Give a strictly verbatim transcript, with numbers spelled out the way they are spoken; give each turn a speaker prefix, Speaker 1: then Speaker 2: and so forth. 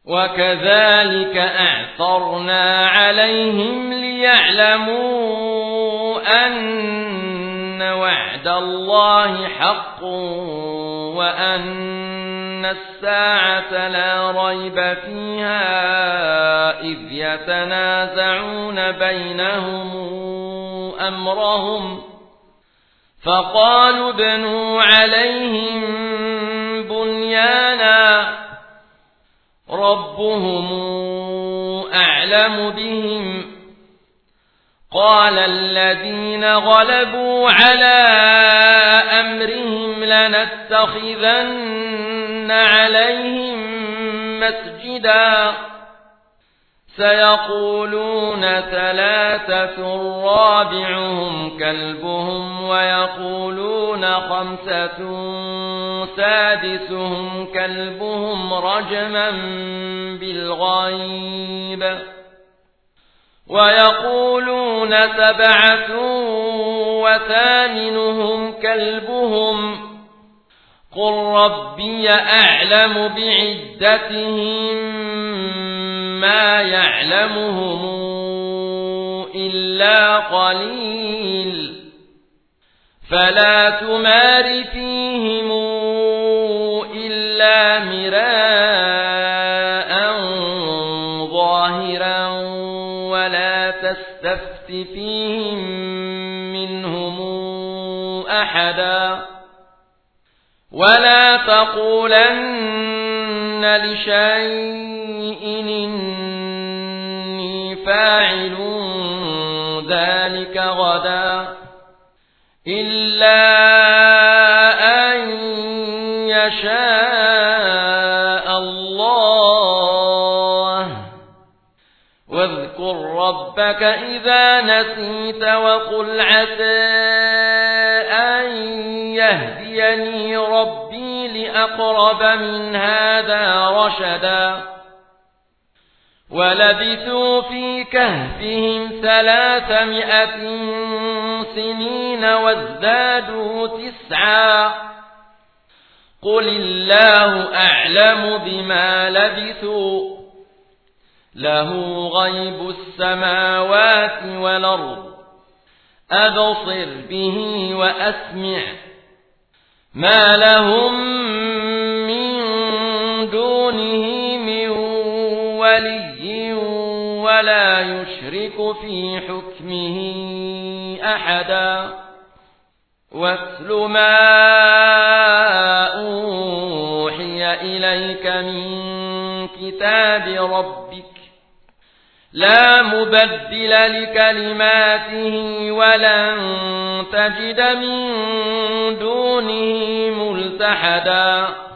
Speaker 1: وكذلك أعثرنا عليهم ليعلموا أن وعد الله حق وأن الساعة لا ريب فيها إذ يتنازعون بينهم أمرهم فقالوا ابنوا عليهم بنيانا ربهم أعلم بهم قال الذين غلبوا على أمرهم لنتخذن عليهم مسجدا سيقولون ثلاثة رابعهم كلبهم ويقولون خمسة سادسهم كلبهم رجما بالغيب ويقولون سبعة وثامنهم كلبهم قل ربي أعلم بعدتهم ما يعلمهم إلا قليل فلا تمار فيهم إلا مراء ظاهرا ولا تستفت فيهم منهم أحدا ولا تقولن لشيء إني فاعل ذلك غدا إلا أن يشاء الله واذكر ربك إذا نسيت وقل عسى أن يهديني ربي لأقرب من هذا رشدا ولبثوا في كهفهم ثلاثمائة سنين وازدادوا تسعا قل الله أعلم بما لبثوا له غيب السماوات والأرض أبصر به وأسمع ما لهم من دونه من ولي ولا يشرك في حكمه أحدا واتل ما أوحي إليك من كتاب ربك لا مبدل لكلماته ولن تجد من دونه ملتحدا